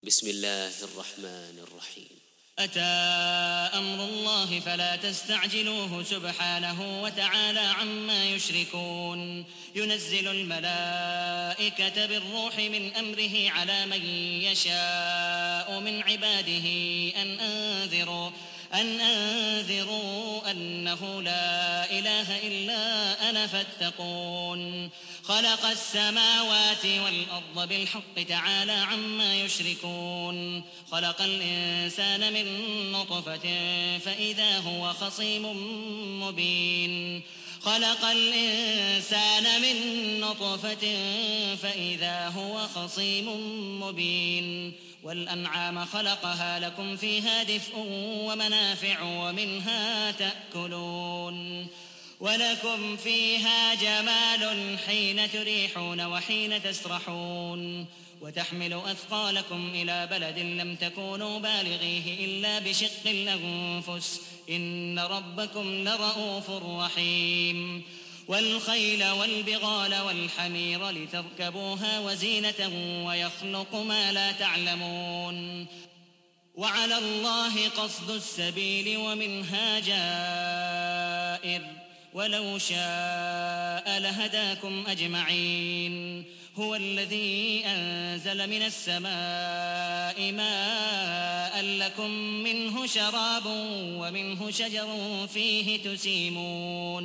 بسم الله الرحمن الرحيم. أتى أمر الله فلا تستعجلوه سبحانه وتعالى عما يشركون. ينزل الملائكة بالروح من أمره على من يشاء من عباده أن أنذروا أنه لا إله إلا أنا فاتقون. خلق السماوات والأرض بالحق تعالى عما يشركون. خلق الإنسان من نطفة فإذا هو خصيم مبين. خلق الإنسان من نطفة فإذا هو خصيم مبين. والأنعام خلقها لكم فيها دفء ومنافع ومنها تأكلون. ولكم فيها جمال حين تريحون وحين تسرحون. وتحمل أثقالكم إلى بلد لم تكونوا بالغيه إلا بشق الأنفس إن ربكم لرؤوف رحيم. والخيل والبغال والحمير لتركبوها وزينة ويخلق ما لا تعلمون. وعلى الله قصد السبيل ومنها جائر ولو شاء لهداكم أجمعين. هو الذي أنزل من السماء ماء لكم منه شراب ومنه شجر فيه تسيمون.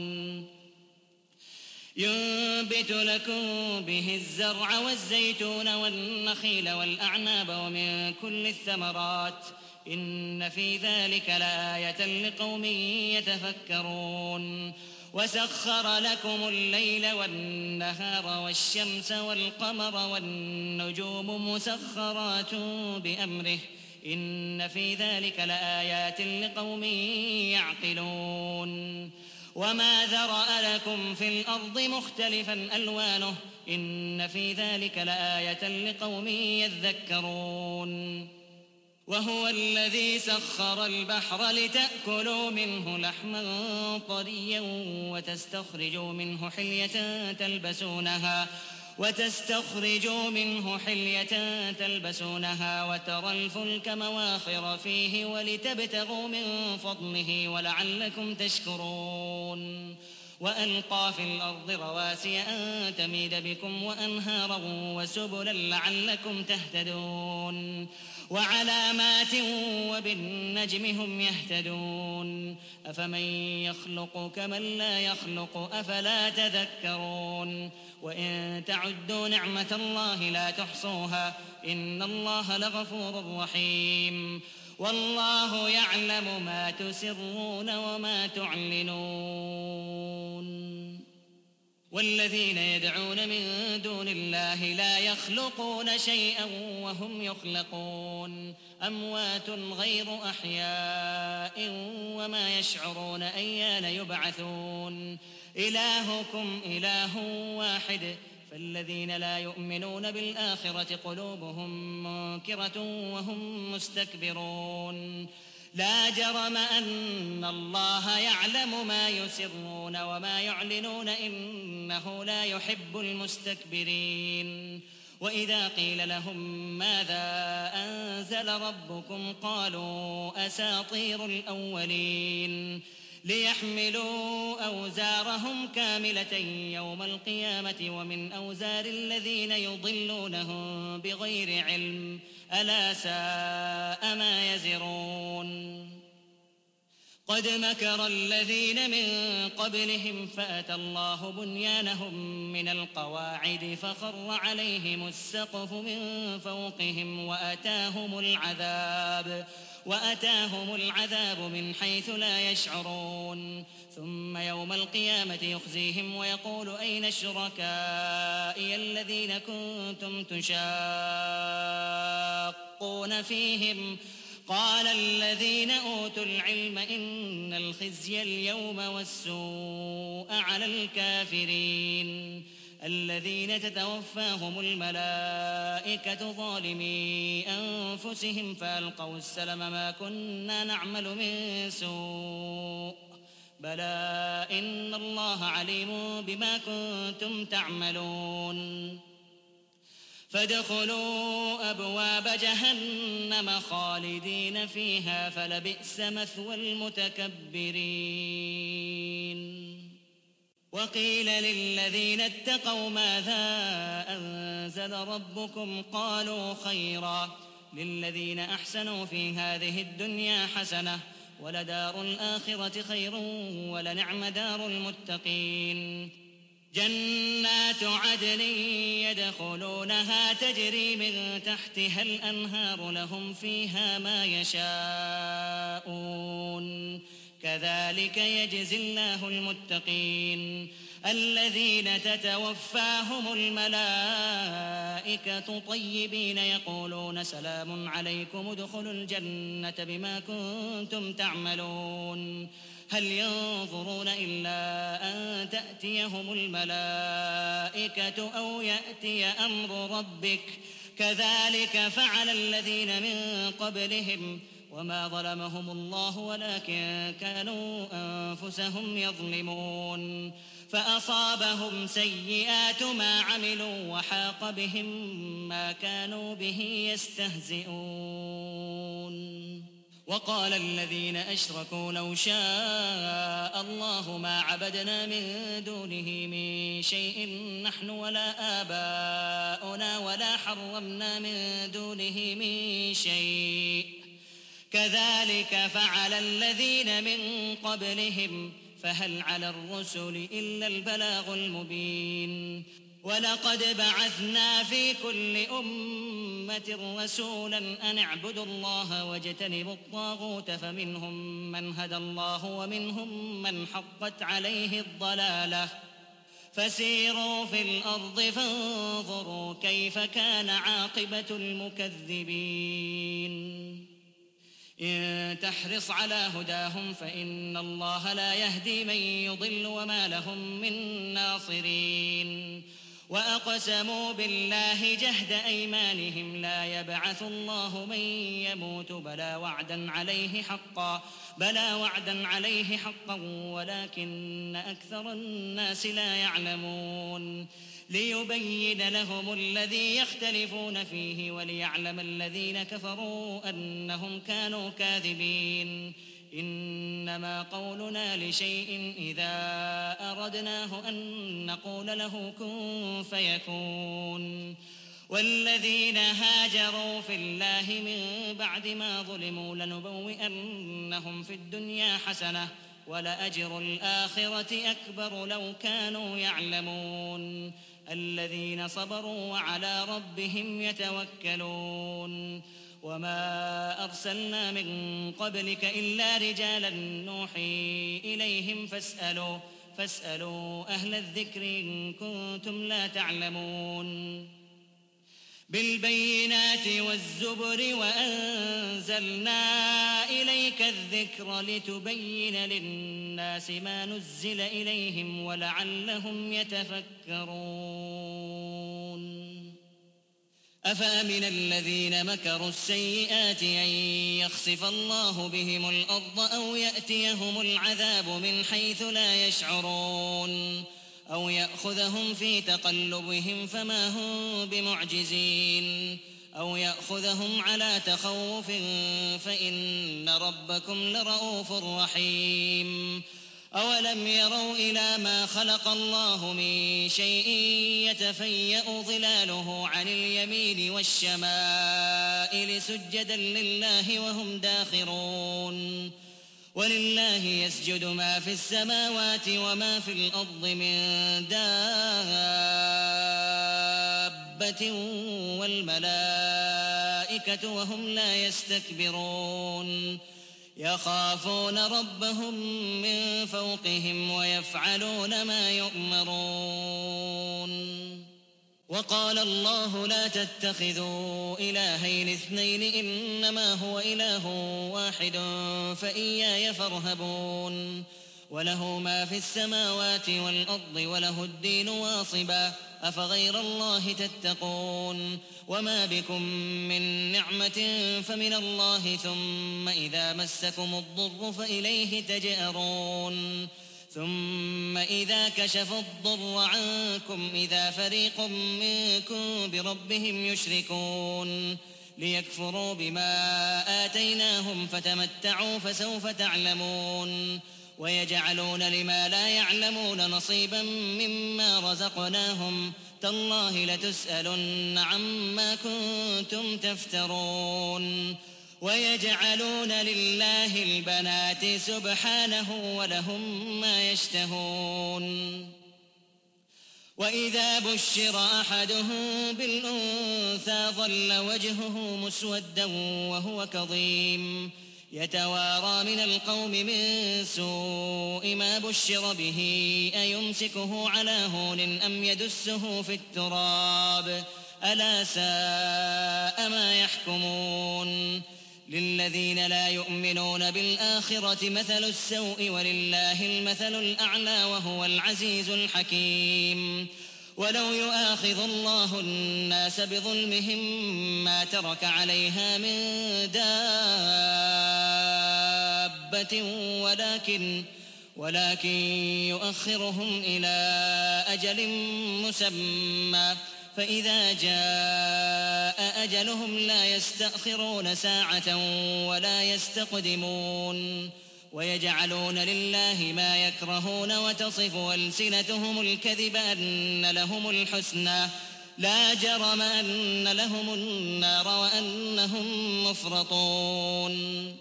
ينبت لكم به الزرع والزيتون والنخيل والأعناب ومن كل الثمرات إن في ذلك لآية لقوم يتفكرون. وسخر لكم الليل والنهار والشمس والقمر والنجوم مسخرات بأمره إن في ذلك لآيات لقوم يعقلون. وما ذرأ لكم في الأرض مختلفا ألوانه إن في ذلك لآية لقوم يذكرون. وهو الذي سخر البحر لتأكلوا منه لحما طريا وتستخرجوا منه حلية تلبسونها وترى الفلك مواخر فيه ولتبتغوا من فضله ولعلكم تشكرون. وألقى في الأرض رواسي أن تميد بكم وأنهارا وسبلا لعلكم تهتدون. وعلامات وبالنجم هم يهتدون. أفمن يخلق كمن لا يخلق أفلا تذكرون. وإن تعدوا نعمة الله لا تحصوها إن الله لغفور رحيم. والله يعلم ما تسرون وما تعلنون. والذين يدعون من دون الله لا يخلقون شيئا وهم يخلقون. أموات غير أحياء وما يشعرون أيان يبعثون. إلهكم إله واحد فالذين لا يؤمنون بالآخرة قلوبهم منكرة وهم مستكبرون. لا جرم أن الله يعلم ما يسرون وما يعلنون إنه لا يحب المستكبرين. وإذا قيل لهم ماذا أنزل ربكم قالوا أساطير الأولين. ليحملوا أوزارهم كاملة يوم القيامة ومن أوزار الذين يضلونهم بغير علم ألا ساء ما يزرون. قد مكر الذين من قبلهم فأتى الله بنيانهم من القواعد فخر عليهم السقف من فوقهم وأتاهم العذاب من حيث لا يشعرون. ثم يوم القيامة يخزيهم ويقول أين شركائي الذين كنتم تشاقون فيهم قال الذين أوتوا العلم إن الخزي اليوم والسوء على الكافرين الذين تتوفاهم الملائكة ظالمي أنفسهم فألقوا السلم ما كنا نعمل من سوء بلى إن الله عليم بما كنتم تعملون. فادخلوا أبواب جهنم خالدين فيها فلبئس مثوى المتكبرين. وقيل للذين اتقوا ماذا أنزل ربكم قالوا خيرا للذين أحسنوا في هذه الدنيا حسنة ولدار الآخرة خير ولنعم دار المتقين. جنات عدن يدخلونها تجري من تحتها الأنهار لهم فيها ما يشاءون كذلك يجزي الله المتقين الذين تتوفاهم الملائكة طيبين يقولون سلام عليكم ادخلوا الجنة بما كنتم تعملون. هل ينظرون إلا أن تأتيهم الملائكة أو يأتي أمر ربك كذلك فعل الذين من قبلهم وما ظلمهم الله ولكن كانوا أنفسهم يظلمون. فأصابهم سيئات ما عملوا وحاق بهم ما كانوا به يستهزئون. وقال الذين أشركوا لو شاء الله ما عبدنا من دونه من شيء نحن ولا آباؤنا ولا حرمنا من دونه من شيء كذلك فعل الذين من قبلهم فهل على الرسل إلا البلاغ المبين. ولقد بعثنا في كل أمة رسولا أن اعبدوا الله واجتنبوا الطاغوت فمنهم من هدى الله ومنهم من حقت عليه الضلالة فسيروا في الأرض فانظروا كيف كان عاقبة المكذبين. إن تحرص على هداهم فإن الله لا يهدي من يضل وما لهم من ناصرين. وأقسموا بالله جهد أيمانهم لا يبعث الله من يموت بلى وعدا عليه حقا ولكن أكثر الناس لا يعلمون. ليبين لهم الذي يختلفون فيه وليعلم الذين كفروا أنهم كانوا كاذبين. إنما قولنا لشيء إذا أردناه أن نقول له كن فيكون. والذين هاجروا في الله من بعد ما ظلموا لنبوئنهم في الدنيا حسنة ولأجر الآخرة أكبر لو كانوا يعلمون. الذين صبروا وعلى ربهم يتوكلون. وما أرسلنا من قبلك إلا رجالا نوحي إليهم فاسألوا أهل الذكر إن كنتم لا تعلمون. بالبينات والزبر وأنزلنا إليك الذكر لتبين للناس ما نزل إليهم ولعلهم يتفكرون. أفأمن الذين مكروا السيئات أن يخسف الله بهم الأرض أو يأتيهم العذاب من حيث لا يشعرون أو يأخذهم في تقلبهم فما هم بمعجزين أو يأخذهم على تخوف فإن ربكم لرؤوف رحيم. أولم يروا إلى ما خلق الله من شيء يتفيأ ظلاله عن اليمين والشمائل سجدا لله وهم داخرون. ولله يسجد ما في السماوات وما في الأرض من دابة والملائكة وهم لا يستكبرون. يخافون ربهم من فوقهم ويفعلون ما يؤمرون. وقال الله لا تتخذوا إلهين اثنين إنما هو إله واحد فإياي فارهبون. وله ما في السماوات والأرض وله الدين واصبا أفغير الله تتقون. وما بكم من نعمة فمن الله ثم إذا مسكم الضر فإليه تجأرون. ثم إذا كشف الضر عنكم إذا فريق منكم بربهم يشركون ليكفروا بما آتيناهم فتمتعوا فسوف تعلمون ويجعلون لما لا يعلمون نصيبا مما رزقناهم تالله لتسألن عما كنتم تفترون ويجعلون لله البنات سبحانه ولهم ما يشتهون وإذا بشر أحدهم بالأنثى ظل وجهه مسودا وهو كظيم يتوارى من القوم من سوء ما بشر به أيمسكه على هون أم يدسه في التراب ألا ساء ما يحكمون للذين لا يؤمنون بالآخرة مثل السوء ولله المثل الأعلى وهو العزيز الحكيم ولو يؤاخذ الله الناس بظلمهم ما ترك عليها من دابة ولكن يؤخرهم إلى أجل مسمى فإذا جاء أجلهم لا يستأخرون ساعة ولا يستقدمون ويجعلون لله ما يكرهون وتصف ألسنتهم الكذب أن لهم الحسنى لا جرم أن لهم النار وأنهم مفرطون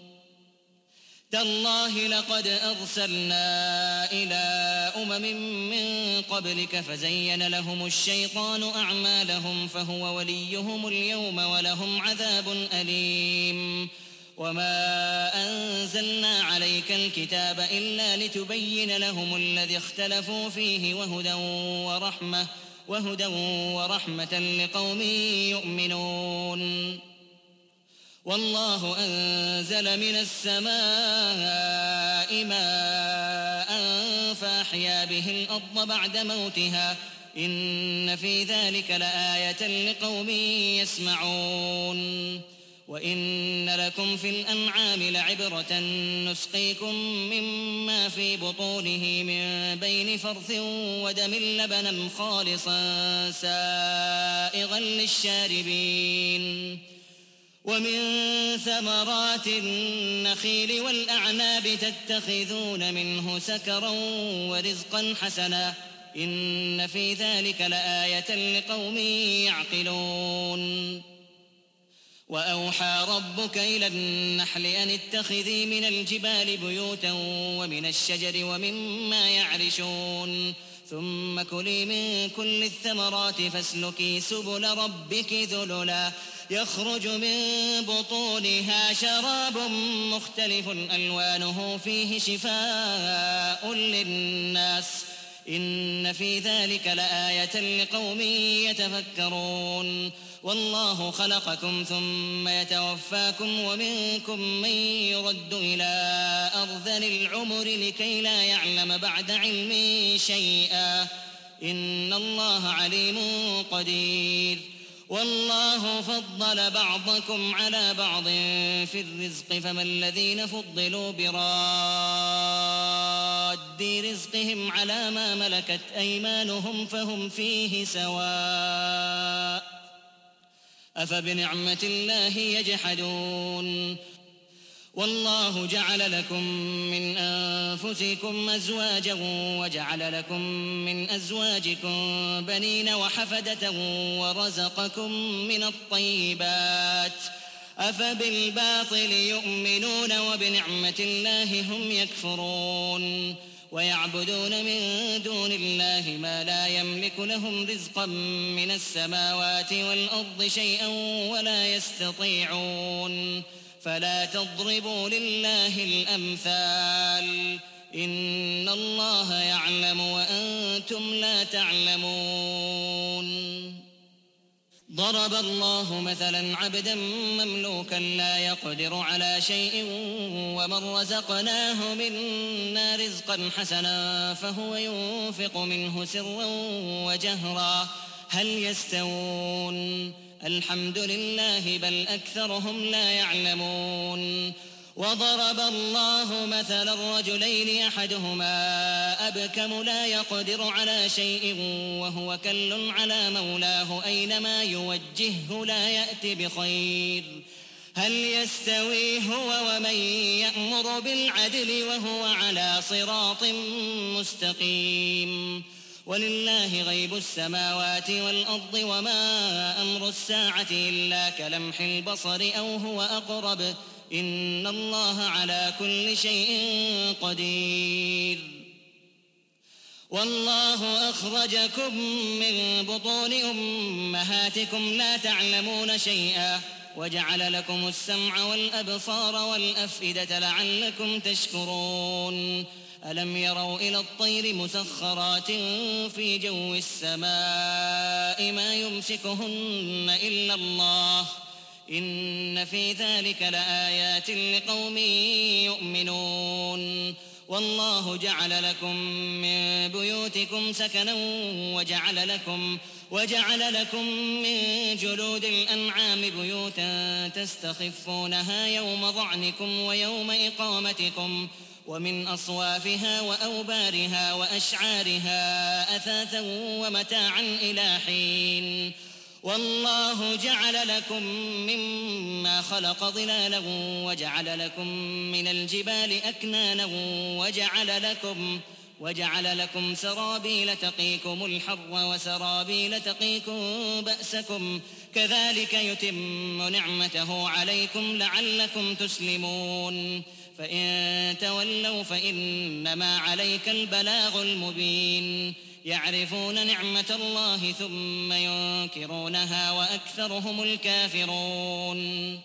تالله لقد أرسلنا إلى أمم من قبلك فزين لهم الشيطان أعمالهم فهو وليهم اليوم ولهم عذاب أليم وما أنزلنا عليك الكتاب إلا لتبين لهم الذي اختلفوا فيه وهدى ورحمة لقوم يؤمنون والله أنزل من السماء ماء فأحيا به الأرض بعد موتها إن في ذلك لآية لقوم يسمعون وإن لكم في الأنعام لعبرة نسقيكم مما في بطونه من بين فرث ودم لبنا خالصا سائغا للشاربين ومن ثمرات النخيل والأعناب تتخذون منه سكرا ورزقا حسنا إن في ذلك لآية لقوم يعقلون وأوحى ربك إلى النحل أن اتخذي من الجبال بيوتا ومن الشجر ومما يعرشون ثم كلي من كل الثمرات فاسلكي سبل ربك ذللا يخرج من بطونها شراب مختلف ألوانه فيه شفاء للناس إن في ذلك لآية لقوم يتفكرون والله خلقكم ثم يتوفاكم ومنكم من يرد إلى أرذل العمر لكي لا يعلم بعد علم شيئا إن الله عليم قدير والله فضل بعضكم على بعض في الرزق فما الذين فضلوا براد رزقهم على ما ملكت أيمانهم فهم فيه سواء أفبنعمة الله يجحدون والله جعل لكم من أنفسكم أزواجا وجعل لكم من أزواجكم بنين وحفدة ورزقكم من الطيبات أفبالباطل يؤمنون وبنعمة الله هم يكفرون ويعبدون من دون الله ما لا يملك لهم رزقا من السماوات والأرض شيئا ولا يستطيعون فلا تضربوا لله الأمثال إن الله يعلم وأنتم لا تعلمون ضرب الله مثلا عبدا مملوكا لا يقدر على شيء ومن رزقناه منا رزقا حسنا فهو ينفق منه سرا وجهرا هل يستوون الحمد لله بل أكثرهم لا يعلمون وضرب الله مثلا رجلين أحدهما أبكم لا يقدر على شيء وهو كل على مولاه أينما يوجهه لا يأت بخير هل يستوي هو ومن يأمر بالعدل وهو على صراط مستقيم ولله غيب السماوات والأرض وما أمر الساعة إلا كلمح البصر أو هو أقرب إن الله على كل شيء قدير والله أخرجكم من بطون أمهاتكم لا تعلمون شيئا وجعل لكم السمع والأبصار والأفئدة لعلكم تشكرون ألم يروا إلى الطير مسخرات في جو السماء ما يمسكهن إلا الله إن في ذلك لآيات لقوم يؤمنون والله جعل لكم من بيوتكم سكنا وجعل لكم من جلود الأنعام بيوتا تستخفونها يوم ظعنكم ويوم إقامتكم ومن أصوافها وأوبارها وأشعارها أثاثا ومتاعا إلى حين والله جعل لكم مما خلق ظلالا وجعل لكم من الجبال أكنانا وجعل لكم سرابيل تقيكم الحر وسرابيل تقيكم بأسكم كذلك يتم نعمته عليكم لعلكم تسلمون فإن تولوا فإنما عليك البلاغ المبين يعرفون نعمة الله ثم ينكرونها وأكثرهم الكافرون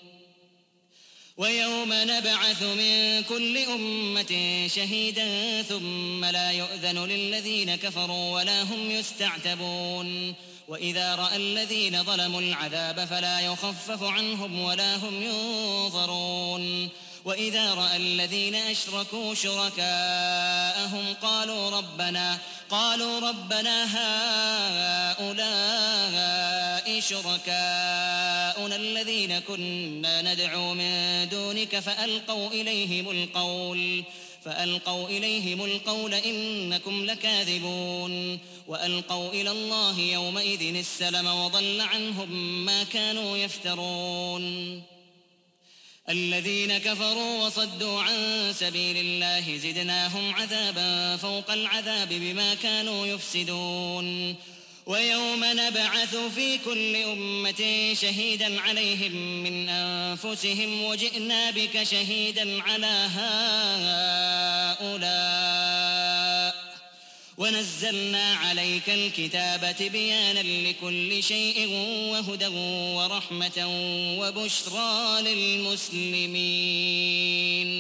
ويوم نبعث من كل أمة شهيدا ثم لا يؤذن للذين كفروا ولا هم يستعتبون وإذا رأى الذين ظلموا العذاب فلا يخفف عنهم ولا هم ينظرون وإذا رأى الذين أشركوا شركاءهم قالوا ربنا هؤلاء شركاؤنا الذين كنا ندعو من دونك فألقوا إليهم القول إنكم لكاذبون وألقوا إلى الله يومئذ السلم وضل عنهم ما كانوا يفترون الذين كفروا وصدوا عن سبيل الله زدناهم عذابا فوق العذاب بما كانوا يفسدون ويوم نبعث في كل أمة شهيدا عليهم من أنفسهم وجئنا بك شهيدا على هؤلاء ونزلنا عليك الكتاب بيانا لكل شيء وهدى ورحمة وبشرى للمسلمين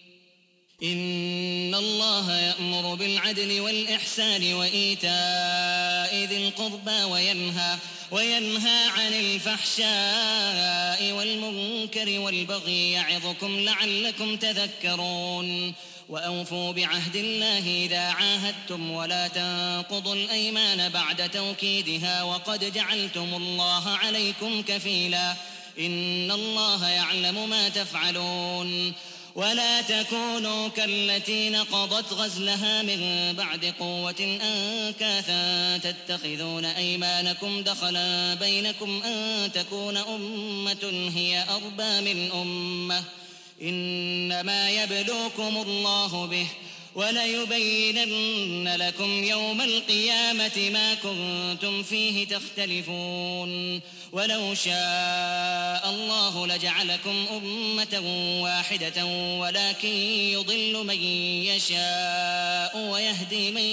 إن الله يأمر بالعدل والإحسان وإيتاء ذي القربى وينهى عن الفحشاء والمنكر والبغي يعظكم لعلكم تذكرون وأوفوا بعهد الله إذا عاهدتم ولا تنقضوا الأيمان بعد توكيدها وقد جعلتم الله عليكم كفيلا إن الله يعلم ما تفعلون ولا تكونوا كالتي نقضت غزلها من بعد قوة أنكاثا تتخذون أيمانكم دخلا بينكم أن تكون أمة هي أربى من أمة إنما يبلوكم الله به وليبينن لكم يوم القيامة ما كنتم فيه تختلفون ولو شاء الله لجعلكم أمة واحدة ولكن يضل من يشاء ويهدي من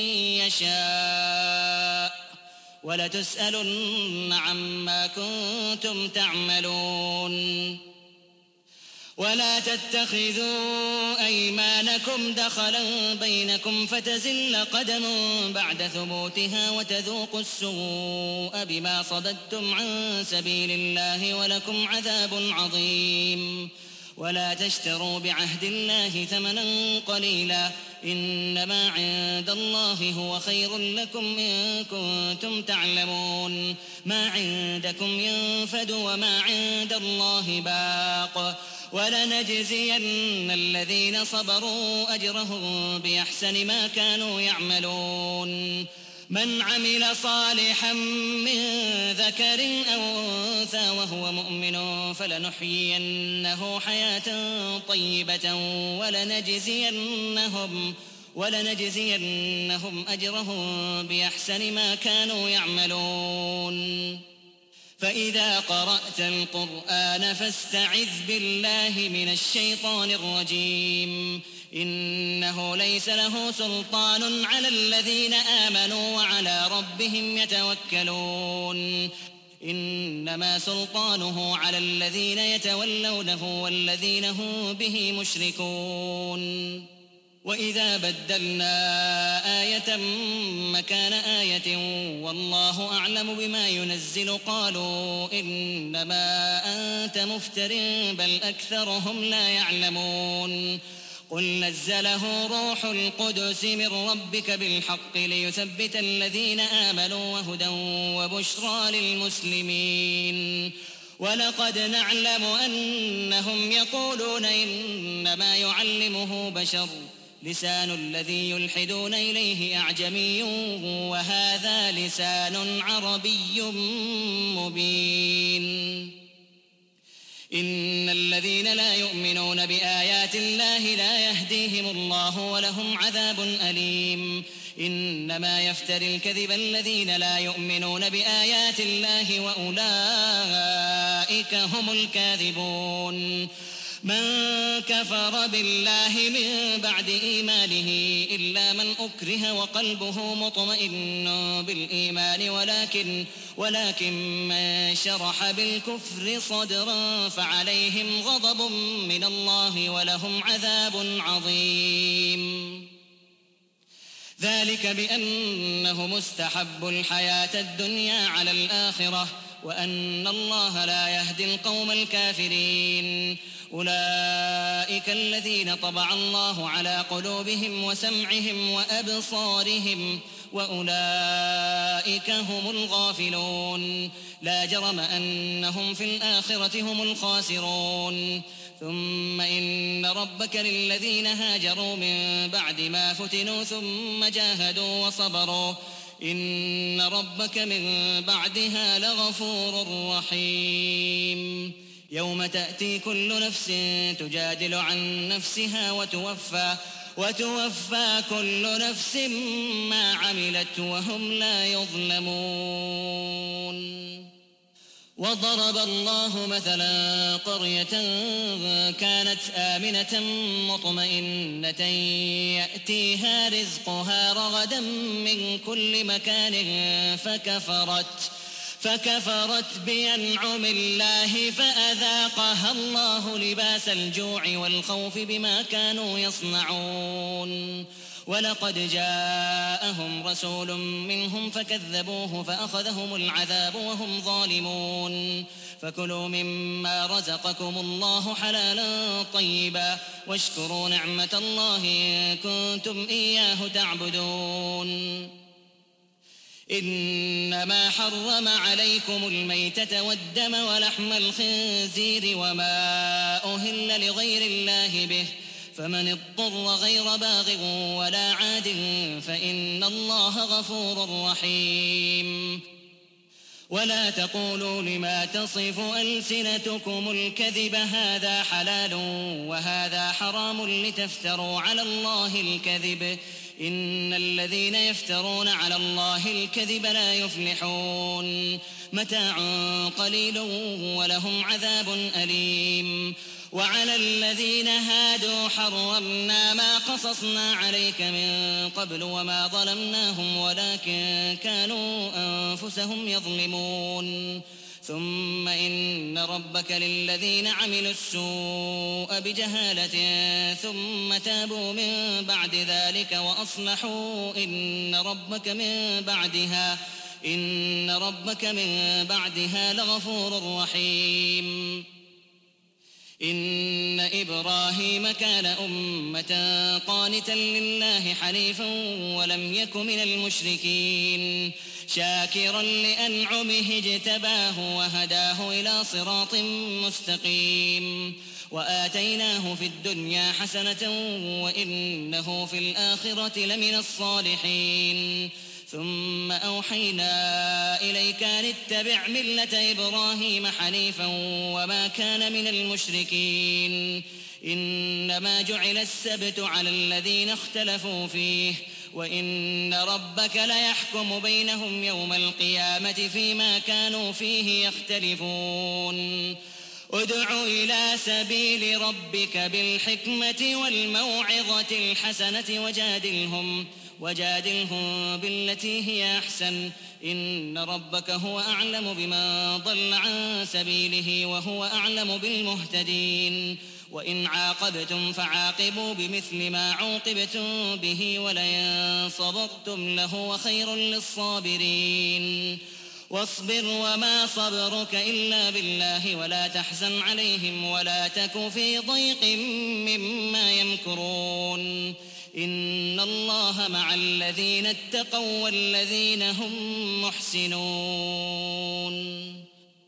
يشاء ولتسألن عما كنتم تعملون ولا تتخذوا أيمانكم دخلا بينكم فتزل قدم بعد ثبوتها وتذوقوا السوء بما صددتم عن سبيل الله ولكم عذاب عظيم ولا تشتروا بعهد الله ثمنا قليلا إنما عند الله هو خير لكم إن كنتم تعلمون ما عندكم ينفد وما عند الله باق ولنجزين الذين صبروا أجرهم بأحسن ما كانوا يعملون من عمل صالحا من ذكر أو أنثى وهو مؤمن فلنحيينه حياة طيبة ولنجزينهم أجرهم بأحسن ما كانوا يعملون فإذا قرأت القرآن فاستعذ بالله من الشيطان الرجيم إنه ليس له سلطان على الذين آمنوا وعلى ربهم يتوكلون إنما سلطانه على الذين يتولونه والذين هم به مشركون وإذا بدلنا آية مكان آية والله أعلم بما ينزل قالوا إنما أنت مفتر بل أكثرهم لا يعلمون قل نزله روح القدس من ربك بالحق ليثبت الذين آمنوا وهدى وبشرى للمسلمين ولقد نعلم أنهم يقولون إنما يعلمه بشر لسان الذي يلحدون إليه أعجمي وهذا لسان عربي مبين إن الذين لا يؤمنون بآيات الله لا يهديهم الله ولهم عذاب أليم إنما يفتري الكذب الذين لا يؤمنون بآيات الله وأولئك هم الكاذبون من كفر بالله من بعد إيمانه إلا من أكره وقلبه مطمئن بالإيمان ولكن من شرح بالكفر صدرا فعليهم غضب من الله ولهم عذاب عظيم ذلك بأنه مستحب الحياة الدنيا على الآخرة وأن الله لا يهدي القوم الكافرين أولئك الذين طبع الله على قلوبهم وسمعهم وأبصارهم وأولئك هم الغافلون لا جرم أنهم في الآخرة هم الخاسرون ثم إن ربك للذين هاجروا من بعد ما فتنوا ثم جاهدوا وصبروا إن ربك من بعدها لغفور رحيم يوم تأتي كل نفس تجادل عن نفسها وتوفى كل نفس ما عملت وهم لا يظلمون وضرب الله مثلا قرية كانت آمنة مطمئنة يأتيها رزقها رغدا من كل مكان فكفرت بأنعم الله فأذاقها الله لباس الجوع والخوف بما كانوا يصنعون ولقد جاءهم رسول منهم فكذبوه فأخذهم العذاب وهم ظالمون فكلوا مما رزقكم الله حلالا طيبا واشكروا نعمة الله إن كنتم إياه تعبدون إنما حرم عليكم الميتة والدم ولحم الخنزير وما أهل لغير الله به فمن اضطر غير باغ ولا عاد فإن الله غفور رحيم ولا تقولوا لما تصف ألسنتكم الكذب هذا حلال وهذا حرام لتفتروا على الله الكذب إن الذين يفترون على الله الكذب لا يفلحون متاع قليل ولهم عذاب أليم وعلى الذين هادوا حرمنا ما قصصنا عليك من قبل وما ظلمناهم ولكن كانوا أنفسهم يظلمون ثم إن ربك للذين عملوا السوء بجهالة ثم تابوا من بعد ذلك وأصلحوا إن ربك من بعدها لغفور رحيم إن إبراهيم كان أمة قانتا لله حنيفا ولم يك من المشركين شاكرا لأنعمه اجتباه وهداه إلى صراط مستقيم وآتيناه في الدنيا حسنة وإنه في الآخرة لمن الصالحين ثم أوحينا إليك أن اتبع ملة إبراهيم حنيفا وما كان من المشركين إنما جعل السبت على الذين اختلفوا فيه وإن ربك ليحكم بينهم يوم القيامة فيما كانوا فيه يختلفون ادع إلى سبيل ربك بالحكمة والموعظة الحسنة وجادلهم بالتي هي أحسن إن ربك هو أعلم بمن ضل عن سبيله وهو أعلم بالمهتدين وإن عاقبتم فعاقبوا بمثل ما عوقبتم به ولئن صبرتم لهو خير للصابرين واصبر وما صبرك إلا بالله ولا تحزن عليهم ولا تك في ضيق مما يمكرون إن الله مع الذين اتقوا والذين هم محسنون